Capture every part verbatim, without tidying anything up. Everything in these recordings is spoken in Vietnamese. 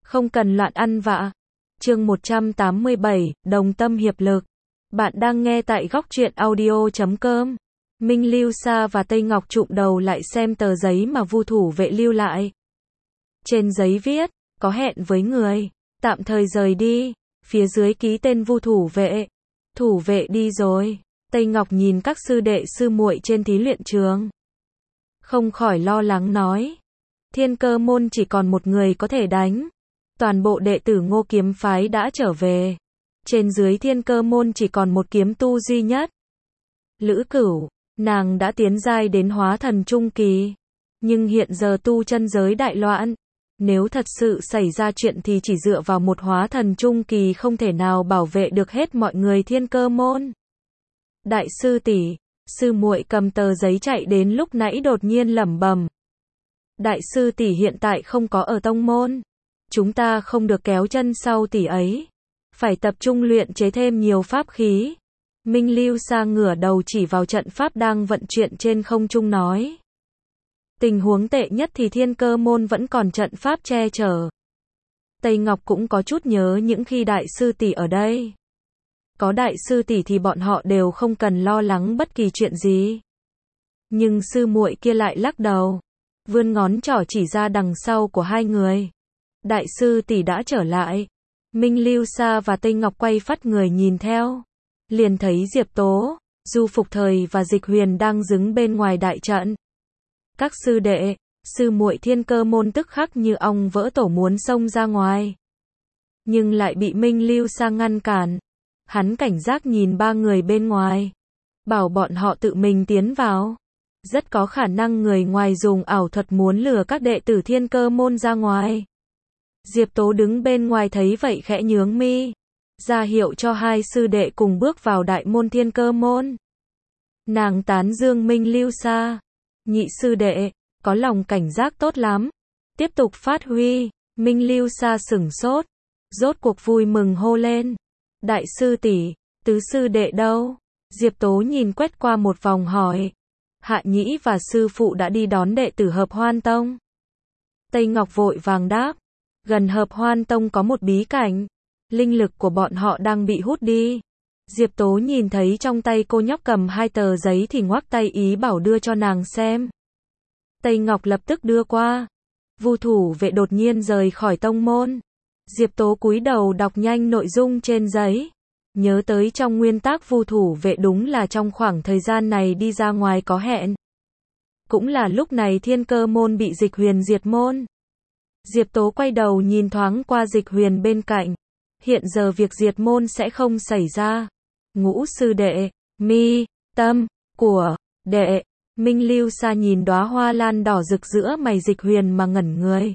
Không cần loạn ăn vạ. Chương một trăm tám mươi bảy, đồng tâm hiệp lực. Bạn đang nghe tại góc truyện audio chấm com. Minh Lưu Sa và Tây Ngọc chụm đầu lại xem tờ giấy mà Vu thủ vệ lưu lại. Trên giấy viết, có hẹn với người, tạm thời rời đi. Phía dưới ký tên Vu thủ vệ. Thủ vệ đi rồi. Tây Ngọc nhìn các sư đệ sư muội trên thí luyện trường, không khỏi lo lắng nói. Thiên Cơ môn chỉ còn một người có thể đánh. Toàn bộ đệ tử Ngô kiếm phái đã trở về. Trên dưới Thiên Cơ môn chỉ còn một kiếm tu duy nhất. Lữ Cửu, nàng đã tiến giai đến hóa thần trung kỳ. Nhưng hiện giờ tu chân giới đại loạn. Nếu thật sự xảy ra chuyện thì chỉ dựa vào một hóa thần trung kỳ không thể nào bảo vệ được hết mọi người Thiên Cơ môn. Đại sư tỷ, sư muội cầm tờ giấy chạy đến lúc nãy đột nhiên lẩm bẩm. Đại sư tỷ hiện tại không có ở tông môn. Chúng ta không được kéo chân sau tỷ ấy. Phải tập trung luyện chế thêm nhiều pháp khí. Minh Lưu Sa ngửa đầu chỉ vào trận pháp đang vận chuyển trên không trung nói. Tình huống tệ nhất thì Thiên Cơ môn vẫn còn trận pháp che chở. Tây Ngọc cũng có chút nhớ những khi đại sư tỷ ở đây. Có đại sư tỷ thì bọn họ đều không cần lo lắng bất kỳ chuyện gì. Nhưng sư muội kia lại lắc đầu, vươn ngón trỏ chỉ ra đằng sau của hai người. Đại sư tỷ đã trở lại. Minh Lưu Sa và Tây Ngọc quay phắt người nhìn theo. Liền thấy Diệp Tố, Du Phục Thời và Dịch Huyền đang đứng bên ngoài đại trận. Các sư đệ, sư muội Thiên Cơ môn tức khắc như ong vỡ tổ muốn xông ra ngoài. Nhưng lại bị Minh Lưu Sa ngăn cản. Hắn cảnh giác nhìn ba người bên ngoài, bảo bọn họ tự mình tiến vào. Rất có khả năng người ngoài dùng ảo thuật muốn lừa các đệ tử Thiên Cơ môn ra ngoài. Diệp Tố đứng bên ngoài thấy vậy khẽ nhướng mi, ra hiệu cho hai sư đệ cùng bước vào đại môn Thiên Cơ môn. Nàng tán dương Minh Lưu Sa. Nhị sư đệ, có lòng cảnh giác tốt lắm. Tiếp tục phát huy. Minh Lưu Sa sửng sốt, rốt cuộc vui mừng hô lên. Đại sư tỷ, tứ sư đệ đâu? Diệp Tố nhìn quét qua một vòng hỏi. Hạ Nhĩ và sư phụ đã đi đón đệ tử Hợp Hoan Tông. Tây Ngọc vội vàng đáp. Gần Hợp Hoan Tông có một bí cảnh. Linh lực của bọn họ đang bị hút đi. Diệp Tố nhìn thấy trong tay cô nhóc cầm hai tờ giấy thì ngoắc tay ý bảo đưa cho nàng xem. Tây Ngọc lập tức đưa qua. Vu thủ vệ đột nhiên rời khỏi tông môn. Diệp Tố cúi đầu đọc nhanh nội dung trên giấy. Nhớ tới trong nguyên tắc Vu thủ vệ đúng là trong khoảng thời gian này đi ra ngoài có hẹn. Cũng là lúc này Thiên Cơ môn bị Dịch Huyền diệt môn. Diệp Tố quay đầu nhìn thoáng qua Dịch Huyền bên cạnh. Hiện giờ việc diệt môn sẽ không xảy ra. Ngũ sư đệ, mi, tâm, của, đệ. Minh Lưu Sa nhìn đóa hoa lan đỏ rực giữa mày Dịch Huyền mà ngẩn người.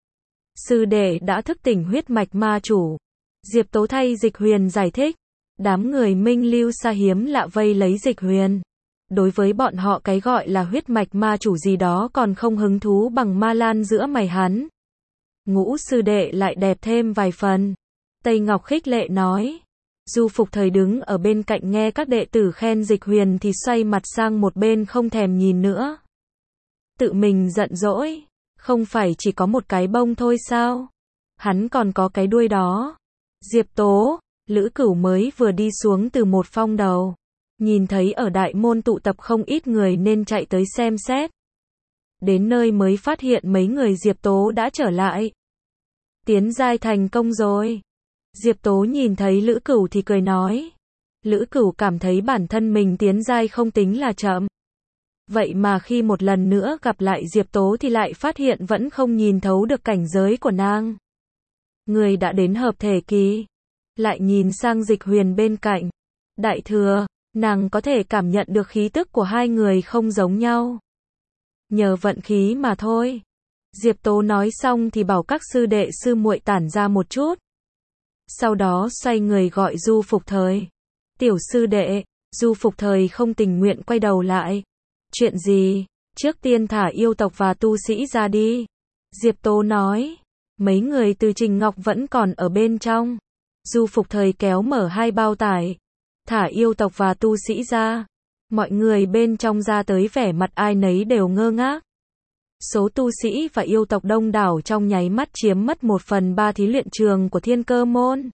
Sư đệ đã thức tỉnh huyết mạch ma chủ. Diệp Tố thay Dịch Huyền giải thích. Đám người Minh Lưu Sa hiếm lạ vây lấy Dịch Huyền. Đối với bọn họ cái gọi là huyết mạch ma chủ gì đó còn không hứng thú bằng ma lan giữa mày hắn. Ngũ sư đệ lại đẹp thêm vài phần. Tây Ngọc khích lệ nói. Du Phục Thời đứng ở bên cạnh nghe các đệ tử khen Dịch Huyền thì xoay mặt sang một bên không thèm nhìn nữa. Tự mình giận dỗi. Không phải chỉ có một cái bông thôi sao? Hắn còn có cái đuôi đó. Diệp Tố, Lữ Cửu mới vừa đi xuống từ một phong đầu. Nhìn thấy ở đại môn tụ tập không ít người nên chạy tới xem xét. Đến nơi mới phát hiện mấy người Diệp Tố đã trở lại. Tiến giai thành công rồi. Diệp Tố nhìn thấy Lữ Cửu thì cười nói. Lữ Cửu cảm thấy bản thân mình tiến giai không tính là chậm. Vậy mà khi một lần nữa gặp lại Diệp Tố thì lại phát hiện vẫn không nhìn thấu được cảnh giới của nàng. Người đã đến hợp thể kỳ. Lại nhìn sang Dịch Huyền bên cạnh. Đại thừa, nàng có thể cảm nhận được khí tức của hai người không giống nhau. Nhờ vận khí mà thôi. Diệp Tố nói xong thì bảo các sư đệ sư muội tản ra một chút. Sau đó xoay người gọi Du Phục Thời. Tiểu sư đệ, Du Phục Thời không tình nguyện quay đầu lại. Chuyện gì? Trước tiên thả yêu tộc và tu sĩ ra đi. Diệp Tố nói. Mấy người từ Trình Ngọc vẫn còn ở bên trong. Du Phục Thời kéo mở hai bao tải. Thả yêu tộc và tu sĩ ra. Mọi người bên trong ra tới vẻ mặt ai nấy đều ngơ ngác. Số tu sĩ và yêu tộc đông đảo trong nháy mắt chiếm mất một phần ba thí luyện trường của Thiên Cơ môn.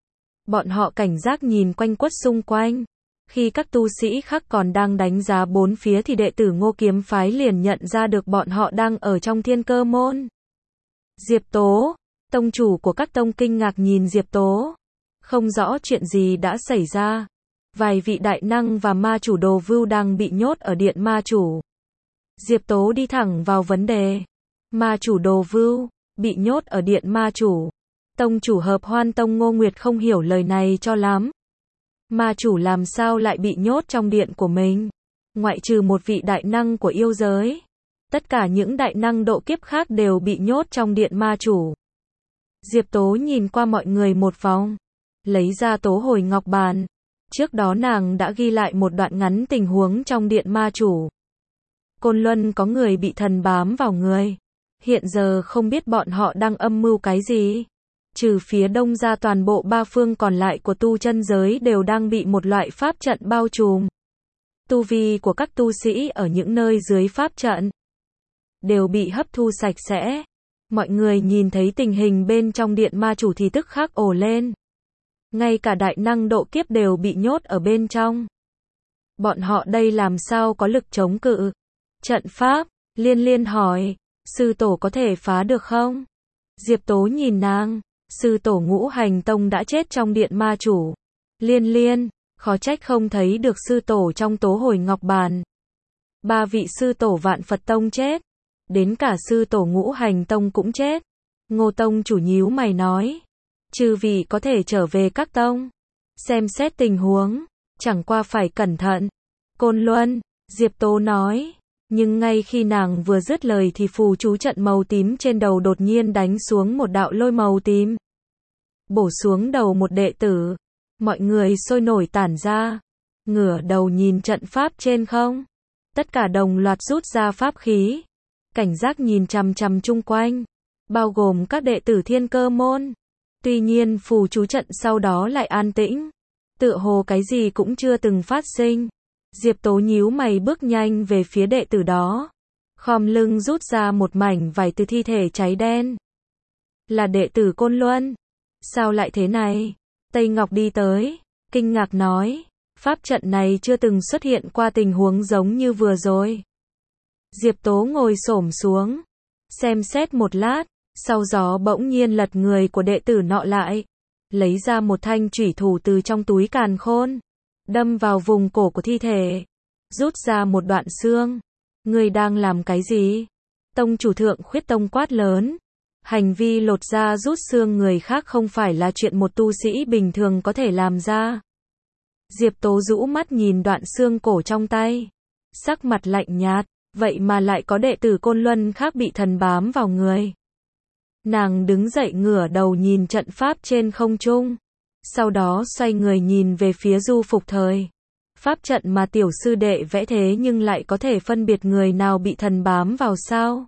Bọn họ cảnh giác nhìn quanh quất xung quanh. Khi các tu sĩ khác còn đang đánh giá bốn phía thì đệ tử Ngô Kiếm phái liền nhận ra được bọn họ đang ở trong Thiên Cơ môn. Diệp Tố, tông chủ của các tông kinh ngạc nhìn Diệp Tố. Không rõ chuyện gì đã xảy ra. Vài vị đại năng và ma chủ Đồ Vưu đang bị nhốt ở điện ma chủ. Diệp Tố đi thẳng vào vấn đề. Ma chủ Đồ Vưu, bị nhốt ở điện ma chủ. Tông chủ Hợp Hoan Tông Ngô Nguyệt không hiểu lời này cho lắm. Ma chủ làm sao lại bị nhốt trong điện của mình? Ngoại trừ một vị đại năng của yêu giới. Tất cả những đại năng độ kiếp khác đều bị nhốt trong điện ma chủ. Diệp Tố nhìn qua mọi người một vòng. Lấy ra tố hồi ngọc bàn. Trước đó nàng đã ghi lại một đoạn ngắn tình huống trong điện ma chủ. Côn Luân có người bị thần bám vào người. Hiện giờ không biết bọn họ đang âm mưu cái gì. Trừ phía đông ra toàn bộ ba phương còn lại của tu chân giới đều đang bị một loại pháp trận bao trùm. Tu vi của các tu sĩ ở những nơi dưới pháp trận đều bị hấp thu sạch sẽ. Mọi người nhìn thấy tình hình bên trong điện ma chủ thì tức khắc ồ lên. Ngay cả đại năng độ kiếp đều bị nhốt ở bên trong. Bọn họ đây làm sao có lực chống cự? Trận pháp, Liên Liên hỏi, sư tổ có thể phá được không? Diệp Tố nhìn nàng, sư tổ Ngũ Hành Tông đã chết trong điện ma chủ. Liên Liên, khó trách không thấy được sư tổ trong tố hồi ngọc bàn. Ba vị sư tổ Vạn Phật Tông chết. Đến cả sư tổ Ngũ Hành Tông cũng chết. Ngô Tông chủ nhíu mày nói. Chư vị có thể trở về các tông. Xem xét tình huống. Chẳng qua phải cẩn thận. Côn Luân, Diệp Tố nói. Nhưng ngay khi nàng vừa dứt lời thì phù chú trận màu tím trên đầu đột nhiên đánh xuống một đạo lôi màu tím. Bổ xuống đầu một đệ tử. Mọi người sôi nổi tản ra. Ngửa đầu nhìn trận pháp trên không. Tất cả đồng loạt rút ra pháp khí. Cảnh giác nhìn chằm chằm chung quanh. Bao gồm các đệ tử Thiên Cơ môn. Tuy nhiên phù chú trận sau đó lại an tĩnh. Tựa hồ cái gì cũng chưa từng phát sinh. Diệp Tố nhíu mày bước nhanh về phía đệ tử đó. Khom lưng rút ra một mảnh vải từ thi thể cháy đen. Là đệ tử Côn Luân. Sao lại thế này? Tây Ngọc đi tới. Kinh ngạc nói. Pháp trận này chưa từng xuất hiện qua tình huống giống như vừa rồi. Diệp Tố ngồi xổm xuống. Xem xét một lát. Sau gió bỗng nhiên lật người của đệ tử nọ lại. Lấy ra một thanh chủy thủ từ trong túi càn khôn. Đâm vào vùng cổ của thi thể. Rút ra một đoạn xương. Người đang làm cái gì? Tông chủ Thượng Khuyết Tông quát lớn. Hành vi lột da rút xương người khác không phải là chuyện một tu sĩ bình thường có thể làm ra. Diệp Tố rũ mắt nhìn đoạn xương cổ trong tay. Sắc mặt lạnh nhạt. Vậy mà lại có đệ tử Côn Luân khác bị thần bám vào người. Nàng đứng dậy ngửa đầu nhìn trận pháp trên không trung. Sau đó xoay người nhìn về phía Du Phục Thời. Pháp trận mà tiểu sư đệ vẽ thế nhưng lại có thể phân biệt người nào bị thần bám vào sao?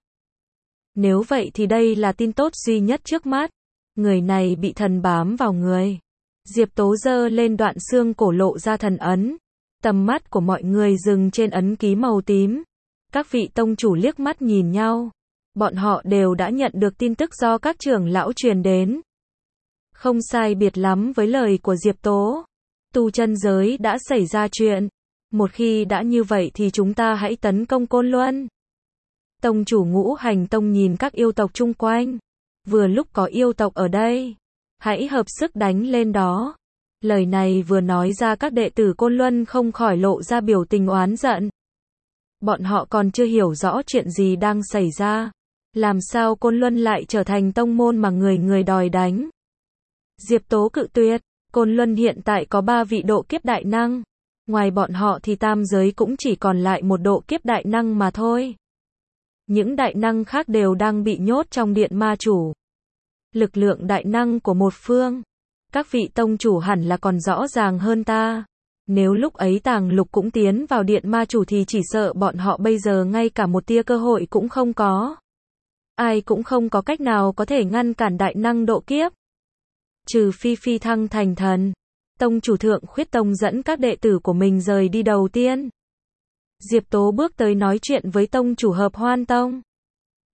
Nếu vậy thì đây là tin tốt duy nhất trước mắt. Người này bị thần bám vào người. Diệp Tố giơ lên đoạn xương cổ lộ ra thần ấn. Tầm mắt của mọi người dừng trên ấn ký màu tím. Các vị tông chủ liếc mắt nhìn nhau. Bọn họ đều đã nhận được tin tức do các trưởng lão truyền đến. Không sai biệt lắm với lời của Diệp Tố. Tu chân giới đã xảy ra chuyện. Một khi đã như vậy thì chúng ta hãy tấn công Côn Luân. Tông chủ Ngũ Hành Tông nhìn các yêu tộc chung quanh. Vừa lúc có yêu tộc ở đây. Hãy hợp sức đánh lên đó. Lời này vừa nói ra các đệ tử Côn Luân không khỏi lộ ra biểu tình oán giận. Bọn họ còn chưa hiểu rõ chuyện gì đang xảy ra. Làm sao Côn Luân lại trở thành tông môn mà người người đòi đánh? Diệp Tố cự tuyệt. Côn Luân hiện tại có ba vị độ kiếp đại năng. Ngoài bọn họ thì tam giới cũng chỉ còn lại một độ kiếp đại năng mà thôi. Những đại năng khác đều đang bị nhốt trong điện ma chủ. Lực lượng đại năng của một phương. Các vị tông chủ hẳn là còn rõ ràng hơn ta. Nếu lúc ấy Tàng Lục cũng tiến vào điện ma chủ thì chỉ sợ bọn họ bây giờ ngay cả một tia cơ hội cũng không có. Ai cũng không có cách nào có thể ngăn cản đại năng độ kiếp. Trừ phi phi thăng thành thần. Tông chủ Thượng Khuyết Tông dẫn các đệ tử của mình rời đi đầu tiên. Diệp Tố bước tới nói chuyện với tông chủ Hợp Hoan Tông.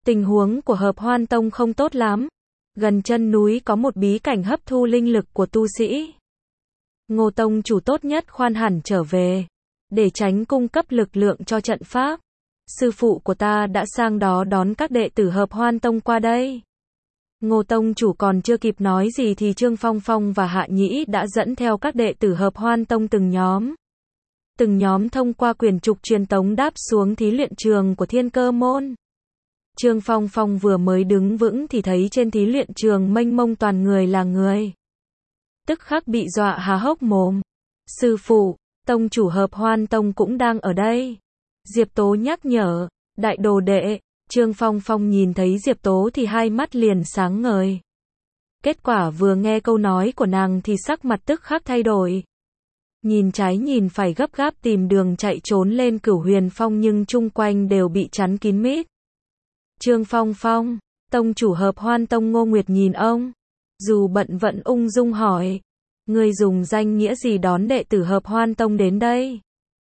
Tình huống của Hợp Hoan Tông không tốt lắm. Gần chân núi có một bí cảnh hấp thu linh lực của tu sĩ. Ngô Tông chủ tốt nhất khoan hẳn trở về, để tránh cung cấp lực lượng cho trận pháp. Sư phụ của ta đã sang đó đón các đệ tử Hợp Hoan Tông qua đây. Ngô Tông chủ còn chưa kịp nói gì thì Trương Phong Phong và Hạ Nhĩ đã dẫn theo các đệ tử Hợp Hoan Tông từng nhóm. Từng nhóm thông qua quyển trục truyền tống đáp xuống thí luyện trường của Thiên Cơ Môn. Trương Phong Phong vừa mới đứng vững thì thấy trên thí luyện trường mênh mông toàn người là người. Tức khắc bị dọa há hốc mồm. Sư phụ, tông chủ Hợp Hoan Tông cũng đang ở đây. Diệp Tố nhắc nhở, đại đồ đệ. Trương Phong Phong nhìn thấy Diệp Tố thì hai mắt liền sáng ngời. Kết quả vừa nghe câu nói của nàng thì sắc mặt tức khắc thay đổi. Nhìn trái nhìn phải gấp gáp tìm đường chạy trốn lên Cửu Huyền Phong nhưng chung quanh đều bị chắn kín mít. Trương Phong Phong, tông chủ Hợp Hoan Tông Ngô Nguyệt nhìn ông. Dù bận vẫn ung dung hỏi. Ngươi dùng danh nghĩa gì đón đệ tử Hợp Hoan Tông đến đây?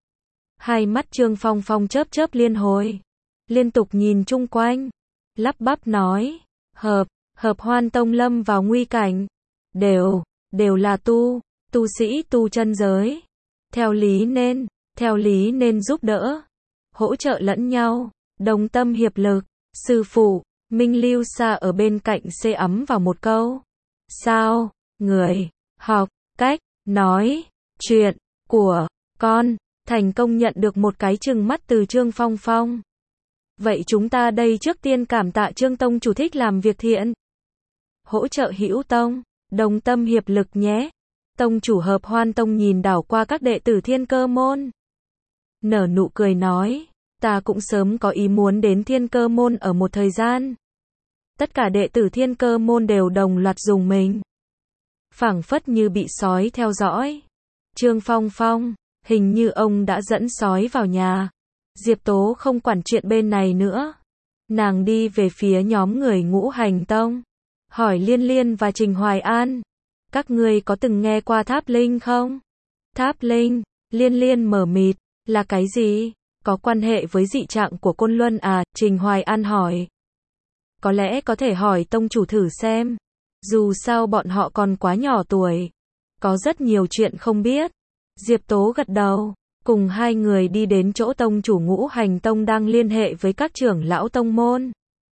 Hai mắt Trương Phong Phong chớp chớp liên hồi. Liên tục nhìn chung quanh. Lắp bắp nói. Hợp, Hợp Hoan Tông lâm vào nguy cảnh. Đều, đều là tu, tu sĩ tu chân giới. Theo lý nên, theo lý nên giúp đỡ. Hỗ trợ lẫn nhau. Đồng tâm hiệp lực. Sư phụ, Minh Lưu Sa ở bên cạnh xê ấm vào một câu. Sao, người, học, cách, nói, chuyện, của, con, thành công nhận được một cái trừng mắt từ Trương Phong Phong. Vậy chúng ta đây trước tiên cảm tạ Trương Tông chủ thích làm việc thiện. Hỗ trợ hữu tông, đồng tâm hiệp lực nhé. Tông chủ Hợp Hoan Tông nhìn đảo qua các đệ tử Thiên Cơ Môn. Nở nụ cười nói. Ta cũng sớm có ý muốn đến Thiên Cơ Môn ở một thời gian. Tất cả đệ tử Thiên Cơ Môn đều đồng loạt dùng mình. Phảng phất như bị sói theo dõi. Trương Phong Phong, hình như ông đã dẫn sói vào nhà. Diệp Tố không quản chuyện bên này nữa. Nàng đi về phía nhóm người Ngũ Hành Tông. Hỏi Liên Liên và Trình Hoài An. Các ngươi có từng nghe qua Tháp Linh không? Tháp Linh, Liên Liên mở mịt. Là cái gì? Có quan hệ với dị trạng của Côn Luân à? Trình Hoài An hỏi. Có lẽ có thể hỏi tông chủ thử xem. Dù sao bọn họ còn quá nhỏ tuổi. Có rất nhiều chuyện không biết. Diệp Tố gật đầu. Cùng hai người đi đến chỗ tông chủ Ngũ Hành Tông đang liên hệ với các trưởng lão tông môn.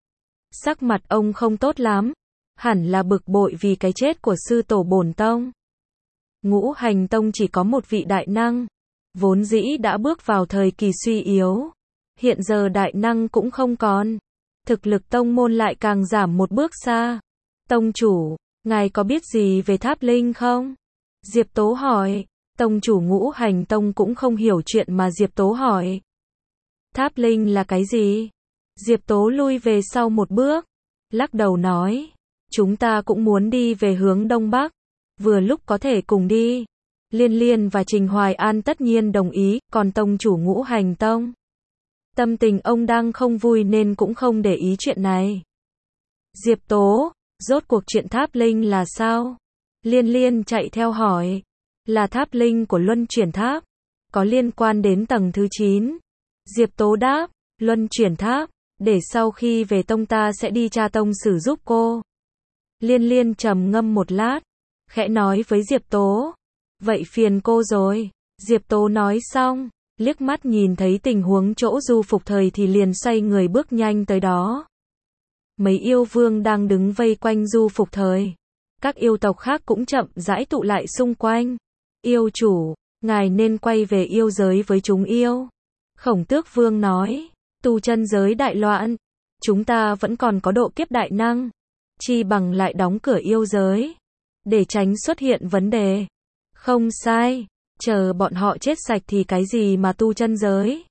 Sắc mặt ông không tốt lắm. Hẳn là bực bội vì cái chết của sư tổ bổn tông. Ngũ Hành Tông chỉ có một vị đại năng. Vốn dĩ đã bước vào thời kỳ suy yếu. Hiện giờ đại năng cũng không còn. Thực lực tông môn lại càng giảm một bước xa. Tông chủ, ngài có biết gì về Tháp Linh không? Diệp Tố hỏi. Tông chủ Ngũ Hành Tông cũng không hiểu chuyện mà Diệp Tố hỏi. Tháp Linh là cái gì? Diệp Tố lui về sau một bước. Lắc đầu nói. Chúng ta cũng muốn đi về hướng Đông Bắc. Vừa lúc có thể cùng đi. Liên Liên và Trình Hoài An tất nhiên đồng ý, còn tông chủ Ngũ Hành Tông. Tâm tình ông đang không vui nên cũng không để ý chuyện này. Diệp Tố, rốt cuộc chuyện Tháp Linh là sao? Liên Liên chạy theo hỏi. Là Tháp Linh của Luân Chuyển Tháp. Có liên quan đến tầng thứ chín. Diệp Tố đáp, Luân Chuyển Tháp, để sau khi về tông ta sẽ đi tra tông sử giúp cô. Liên Liên trầm ngâm một lát, khẽ nói với Diệp Tố. Vậy phiền cô rồi. Diệp Tố nói xong, liếc mắt nhìn thấy tình huống chỗ Du Phục Thời thì liền xoay người bước nhanh tới đó. Mấy yêu vương đang đứng vây quanh Du Phục Thời. Các yêu tộc khác cũng chậm rãi tụ lại xung quanh. Yêu chủ, ngài nên quay về yêu giới với chúng yêu. Khổng Tước Vương nói, tu chân giới đại loạn. Chúng ta vẫn còn có độ kiếp đại năng. Chi bằng lại đóng cửa yêu giới. Để tránh xuất hiện vấn đề. Không sai, chờ bọn họ chết sạch thì cái gì mà tu chân giới,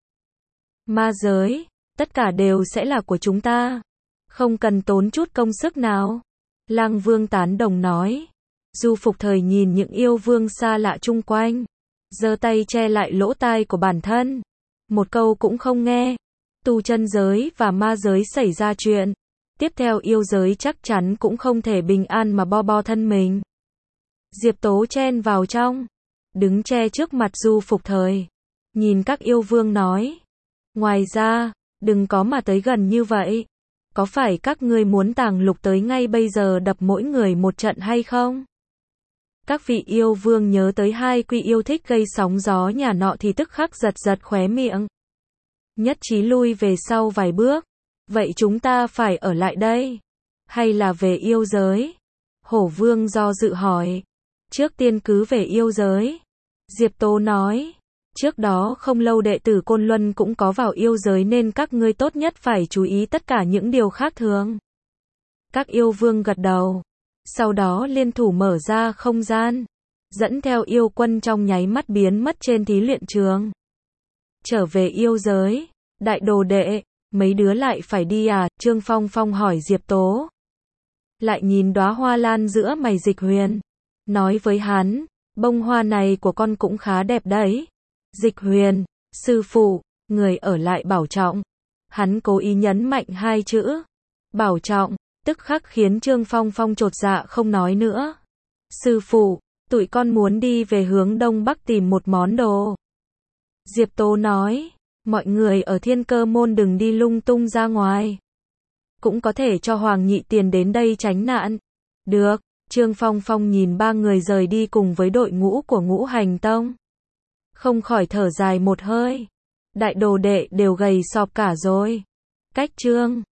ma giới, tất cả đều sẽ là của chúng ta. Không cần tốn chút công sức nào. Lang Vương tán đồng nói. Du Phục Thời nhìn những yêu vương xa lạ chung quanh. Giơ tay che lại lỗ tai của bản thân. Một câu cũng không nghe. Tu chân giới và ma giới xảy ra chuyện. Tiếp theo yêu giới chắc chắn cũng không thể bình an mà bo bo thân mình. Diệp Tố chen vào trong. Đứng che trước mặt Du Phục Thời. Nhìn các yêu vương nói. Ngoài ra, đừng có mà tới gần như vậy. có phải các ngươi muốn Tàng Lục tới ngay bây giờ đập mỗi người một trận hay không? Các vị yêu vương nhớ tới hai quy yêu thích gây sóng gió nhà nọ thì tức khắc giật giật khóe miệng. Nhất trí lui về sau vài bước. Vậy chúng ta phải ở lại đây? Hay là về yêu giới? Hổ vương do dự hỏi. Trước tiên cứ về yêu giới. Diệp Tố nói. Trước đó không lâu đệ tử Côn Luân cũng có vào yêu giới nên các ngươi tốt nhất phải chú ý tất cả những điều khác thường. Các yêu vương gật đầu. Sau đó liên thủ mở ra không gian. Dẫn theo yêu quân trong nháy mắt biến mất trên thí luyện trường. Trở về yêu giới. Đại đồ đệ, mấy đứa lại phải đi à? Trương Phong Phong hỏi Diệp Tố. Lại nhìn đóa hoa lan giữa mày Dịch Huyền. Nói với hắn, bông hoa này của con cũng khá đẹp đấy. Dịch Huyền, sư phụ, người ở lại bảo trọng. Hắn cố ý nhấn mạnh hai chữ. Bảo trọng, tức khắc khiến Trương Phong Phong chột dạ không nói nữa. Sư phụ, tụi con muốn đi về hướng đông bắc tìm một món đồ. Diệp Tố nói, mọi người ở Thiên Cơ Môn đừng đi lung tung ra ngoài. Cũng có thể cho Hoàng Nhị Tiền đến đây tránh nạn. Được, Trương Phong Phong nhìn ba người rời đi cùng với đội ngũ của Ngũ Hành Tông. Không khỏi thở dài một hơi. Đại đồ đệ đều gầy sọp cả rồi. Cách Trương